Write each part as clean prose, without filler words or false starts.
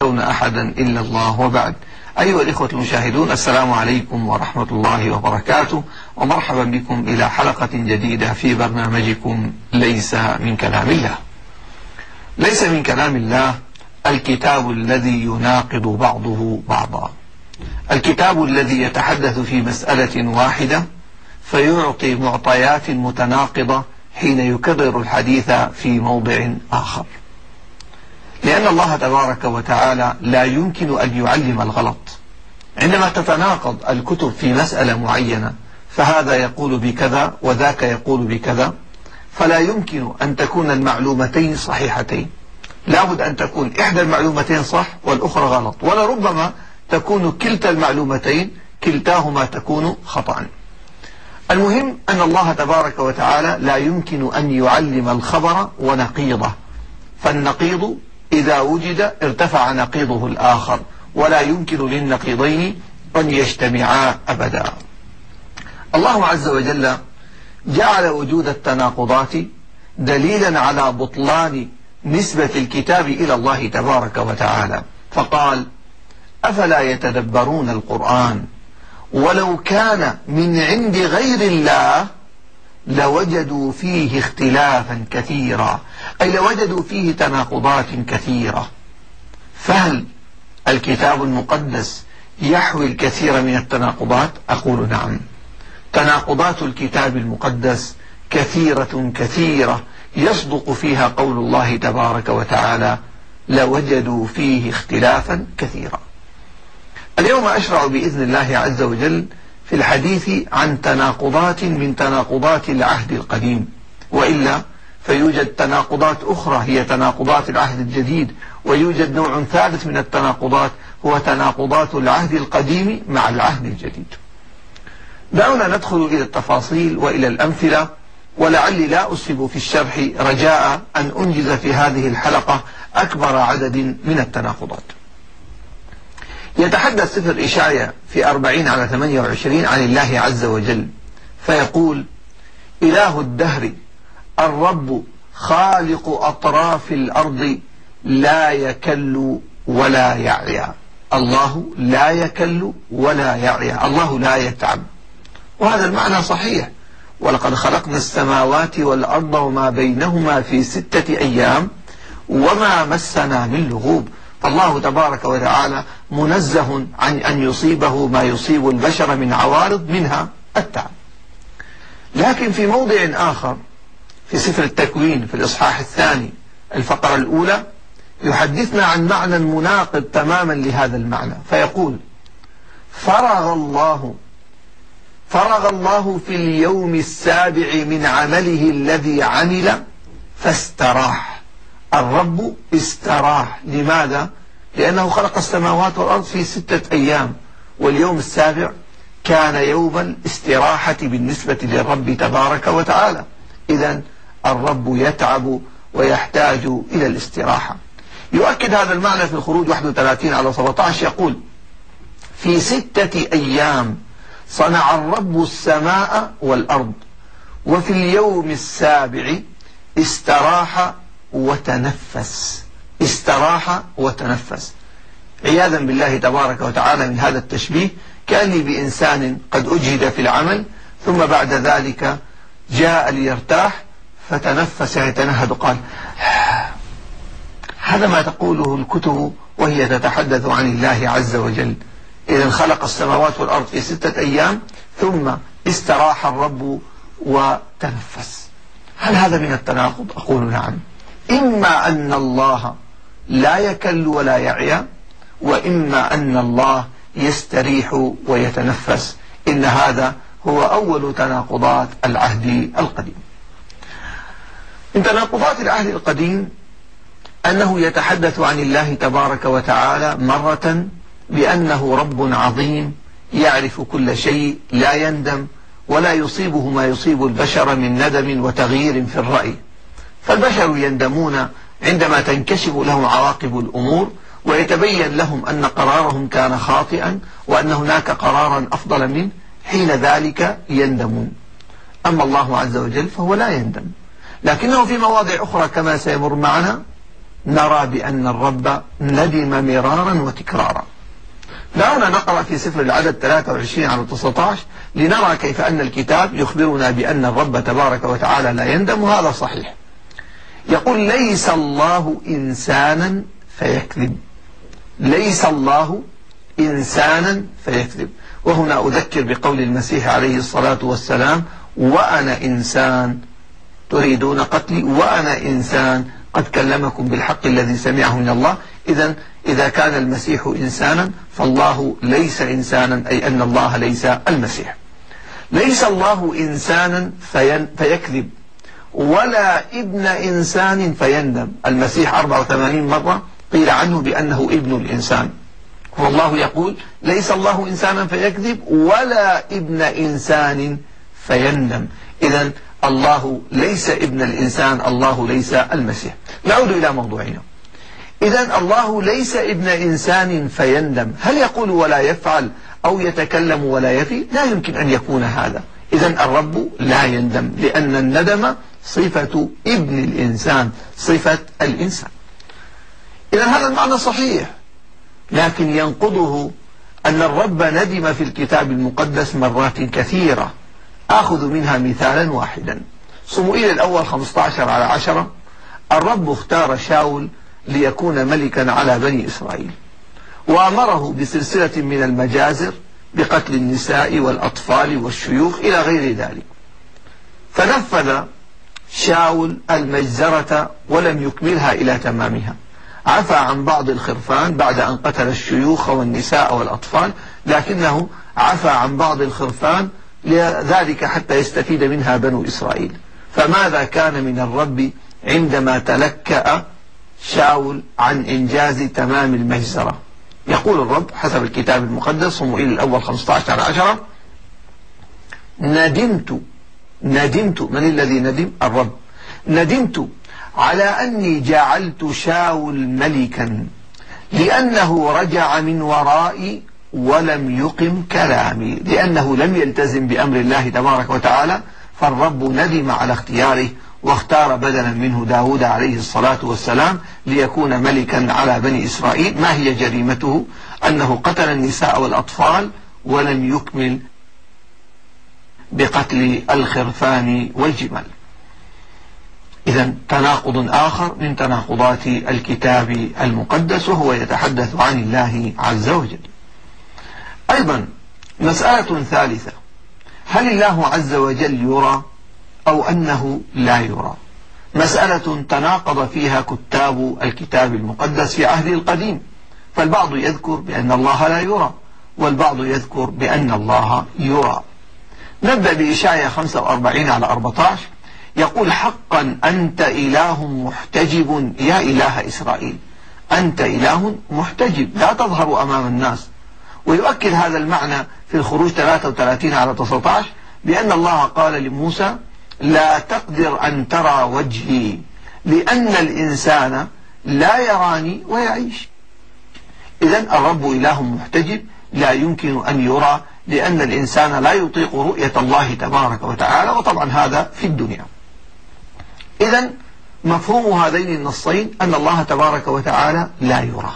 تخشون أحدا إلا الله. وبعد، أيها الإخوة المشاهدون، السلام عليكم ورحمة الله وبركاته، ومرحبا بكم إلى حلقة جديدة في برنامجكم ليس من كلام الله. ليس من كلام الله الكتاب الذي يناقض بعضه بعضا، الكتاب الذي يتحدث في مسألة واحدة فيعطي معطيات متناقضة حين يكرر الحديث في موضع آخر، لأن الله تبارك وتعالى لا يمكن أن يعلم الغلط. عندما تتناقض الكتب في مسألة معينة، فهذا يقول بكذا وذاك يقول بكذا، فلا يمكن أن تكون المعلومتين صحيحتين، لابد أن تكون إحدى المعلومتين صح والأخرى غلط، ولربما تكون كلتا المعلومتين كلتاهما تكون خطأ. المهم أن الله تبارك وتعالى لا يمكن أن يعلم الخبر ونقيضه، فالنقيض إذا وجد ارتفع نقيضه الآخر، ولا يمكن للنقيضين أن يجتمعا أبدا. الله عز وجل جعل وجود التناقضات دليلا على بطلان نسبة الكتاب إلى الله تبارك وتعالى، فقال: أفلا يتدبرون القرآن ولو كان من عند غير الله لوجدوا فيه اختلافا كثيرا، أي لوجدوا فيه تناقضات كثيرة. فهل الكتاب المقدس يحوي الكثير من التناقضات؟ أقول نعم، تناقضات الكتاب المقدس كثيرة كثيرة يصدق فيها قول الله تبارك وتعالى: لوجدوا فيه اختلافا كثيرا. اليوم أشرع بإذن الله عز وجل في الحديث عن تناقضات من تناقضات العهد القديم، وإلا فيوجد تناقضات أخرى هي تناقضات العهد الجديد، ويوجد نوع ثالث من التناقضات هو تناقضات العهد القديم مع العهد الجديد. دعونا ندخل إلى التفاصيل وإلى الأمثلة، ولعلي لا أسهب في الشرح رجاء أن أنجز في هذه الحلقة أكبر عدد من التناقضات. يتحدث سفر إشعياء في 40:28 عن الله عز وجل، فيقول: إله الدهر الرب خالق أطراف الأرض لا يكل ولا يعيا. الله لا يكل ولا يعيا، الله لا يتعب، وهذا المعنى صحيح. ولقد خلقنا السماوات والأرض وما بينهما في 6 أيام وما مسنا من لغوب. الله تبارك وتعالى منزه عن أن يصيبه ما يصيب البشر من عوارض منها التعب. لكن في موضع آخر في سفر التكوين في الإصحاح 2 الفقرة الأولى يحدثنا عن معنى مناقض تماما لهذا المعنى، فيقول: فرغ الله في اليوم السابع من عمله الذي عمل فاستراح. الرب استراح، لماذا؟ لأنه خلق السماوات والأرض في 6 أيام، واليوم السابع كان يوم الاستراحة بالنسبة للرب تبارك وتعالى. إذن الرب يتعب ويحتاج إلى الاستراحة. يؤكد هذا المعنى في الخروج 31:17، يقول: في 6 أيام صنع الرب السماء والأرض وفي اليوم السابع استراح وتنفس. استراح وتنفس، عياذا بالله تبارك وتعالى من هذا التشبيه، كأني بإنسان قد أجهد في العمل ثم بعد ذلك جاء ليرتاح فتنفس يتنهد، قال: هذا ما تقوله الكتب وهي تتحدث عن الله عز وجل. إذن خلق السماوات والأرض في 6 أيام ثم استراح الرب وتنفس. هل هذا من التناقض؟ أقول نعم. إما أن الله لا يكل ولا يعيا، وإما أن الله يستريح ويتنفس. إن هذا هو أول تناقضات العهد القديم. من تناقضات العهد القديم أنه يتحدث عن الله تبارك وتعالى مرة بأنه رب عظيم يعرف كل شيء، لا يندم ولا يصيبه ما يصيب البشر من ندم وتغيير في الرأي. فالبشر يندمون عندما تنكشف لهم عواقب الأمور ويتبين لهم أن قرارهم كان خاطئا وأن هناك قرارا أفضل منه، حين ذلك يندمون. أما الله عز وجل فهو لا يندم، لكنه في مواضع أخرى كما سيمر معنا نرى بأن الرب ندم مرارا وتكرارا. دعونا نقرأ في سفر العدد 23 على 19 لنرى كيف أن الكتاب يخبرنا بأن الرب تبارك وتعالى لا يندم، وهذا صحيح. يقول: ليس الله إنسانا فيكذب. ليس الله إنسانا فيكذب. وهنا أذكر بقول المسيح عليه الصلاة والسلام: وأنا إنسان تريدون قتلي وأنا إنسان قد كلمكم بالحق الذي سمعه من الله. إذا كان المسيح إنسانا فالله ليس إنسانا، أي أن الله ليس المسيح. ليس الله إنسانا فيكذب ولا ابن إنسان فيندم. المسيح 84 مرة قيل عنه بأنه ابن الإنسان، والله يقول: ليس الله إنسانا فيكذب ولا ابن إنسان فيندم. إذن الله ليس ابن الإنسان، الله ليس المسيح. نعود إلى موضوعنا. إذن الله ليس ابن إنسان فيندم. هل يقول ولا يفعل أو يتكلم ولا يفي؟ لا يمكن أن يكون هذا. إذن الرب لا يندم، لأن الندم صفة ابن الإنسان، صفة الإنسان. إذن هذا المعنى صحيح، لكن ينقضه أن الرب ندم في الكتاب المقدس مرات كثيرة. آخذ منها مثالا واحدا. صموئيل الأول 15 على 10: الرب اختار شاول ليكون ملكا على بني إسرائيل، وأمره بسلسلة من المجازر بقتل النساء والأطفال والشيوخ إلى غير ذلك. فنفذ شاول المجزرة ولم يكملها إلى تمامها. عفى عن بعض الخرفان بعد أن قتل الشيوخ والنساء والأطفال، لكنه عفى عن بعض الخرفان لذلك حتى يستفيد منها بنو إسرائيل. فماذا كان من الرب عندما تلكأ شاول عن إنجاز تمام المجزرة؟ يقول الرب حسب الكتاب المقدس، صموئيل الأول 15 على 10: ندمت. من الذي ندم؟ الرب. ندمت على أني جعلت شاول ملكا، لأنه رجع من ورائي ولم يقم كلامي. لأنه لم يلتزم بأمر الله تبارك وتعالى، فالرب ندم على اختياره واختار بدلا منه داود عليه الصلاة والسلام ليكون ملكا على بني إسرائيل. ما هي جريمته؟ أنه قتل النساء والأطفال ولم يكمل بقتل الخرفان والجمال. إذن تناقض آخر من تناقضات الكتاب المقدس، وهو يتحدث عن الله عز وجل. أيضا مسألة ثالثة: هل الله عز وجل يرى أو أنه لا يرى؟ مسألة تناقض فيها كتاب الكتاب المقدس في عهده القديم، فالبعض يذكر بأن الله لا يرى، والبعض يذكر بأن الله يرى. نبدأ بإشعياء 45 على 14: يقول: حقا أنت إله محتجب يا إله إسرائيل. أنت إله محتجب، لا تظهر أمام الناس. ويؤكد هذا المعنى في الخروج 33 على 19 بأن الله قال لموسى: لا تقدر أن ترى وجهي، لأن الإنسان لا يراني ويعيش. إذن الرب إله محتجب، لا يمكن أن يرى، لأن الإنسان لا يطيق رؤية الله تبارك وتعالى، وطبعا هذا في الدنيا. إذن مفهوم هذين النصين أن الله تبارك وتعالى لا يرى.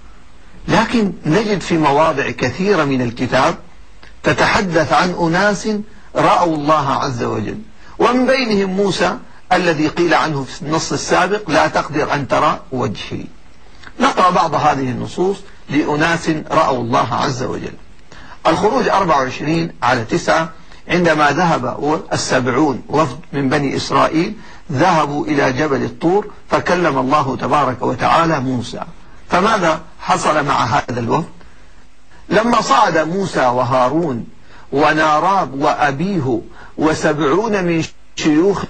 لكن نجد في مواضع كثيرة من الكتاب تتحدث عن أناس رأوا الله عز وجل، ومن بينهم موسى الذي قيل عنه في النص السابق: لا تقدر أن ترى وجهي. نقرأ بعض هذه النصوص لأناس رأوا الله عز وجل. الخروج 24 على 9: عندما ذهب 70 وفد من بني إسرائيل ذهبوا إلى جبل الطور، فكلم الله تبارك وتعالى موسى. فماذا حصل مع هذا الوفد؟ لما صعد موسى وهارون وناراب وأبيه و70 من شيوخ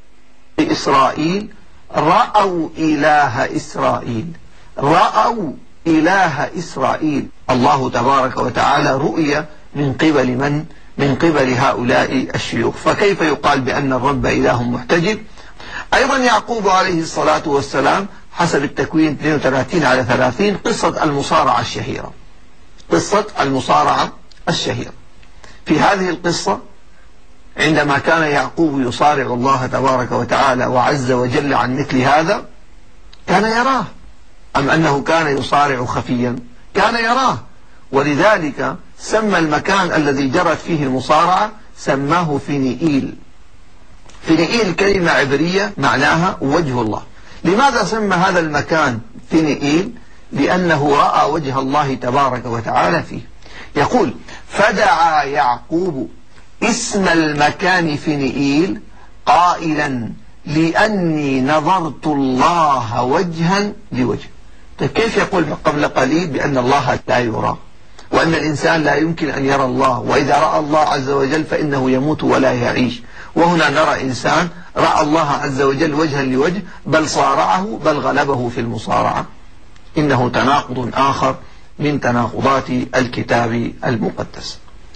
إسرائيل رأوا إله إسرائيل. رأوا إله إسرائيل. الله تبارك وتعالى رؤية من قبل من؟ من قبل هؤلاء الشيوخ. فكيف يقال بأن الرب إله محتجب؟ أيضا يعقوب عليه الصلاة والسلام حسب التكوين 32 على 30 قصة المصارعة الشهيرة. قصة المصارعة الشهيرة. في هذه القصة عندما كان يعقوب يصارع الله تبارك وتعالى وعز وجل عن مثل هذا، كان يراه، أم أنه كان يصارع خفيا؟ كان يراه، ولذلك سمى المكان الذي جرت فيه المصارعة سماه فينيئيل. فينيئيل كلمة عبرية معناها وجه الله. لماذا سمى هذا المكان فينيئيل؟ لأنه رأى وجه الله تبارك وتعالى فيه. يقول: فدعا يعقوب اسم المكان فينيئيل قائلا: لأني نظرت الله وجها لوجه. طيب كيف يقول قبل قليل بأن الله لا يرى، وأن الإنسان لا يمكن أن يرى الله، وإذا رأى الله عز وجل فإنه يموت ولا يعيش؟ وهنا نرى إنسان رأى الله عز وجل وجها لوجه، بل صارعه، بل غلبه في المصارعة. إنه تناقض آخر من تناقضات الكتاب المقدس.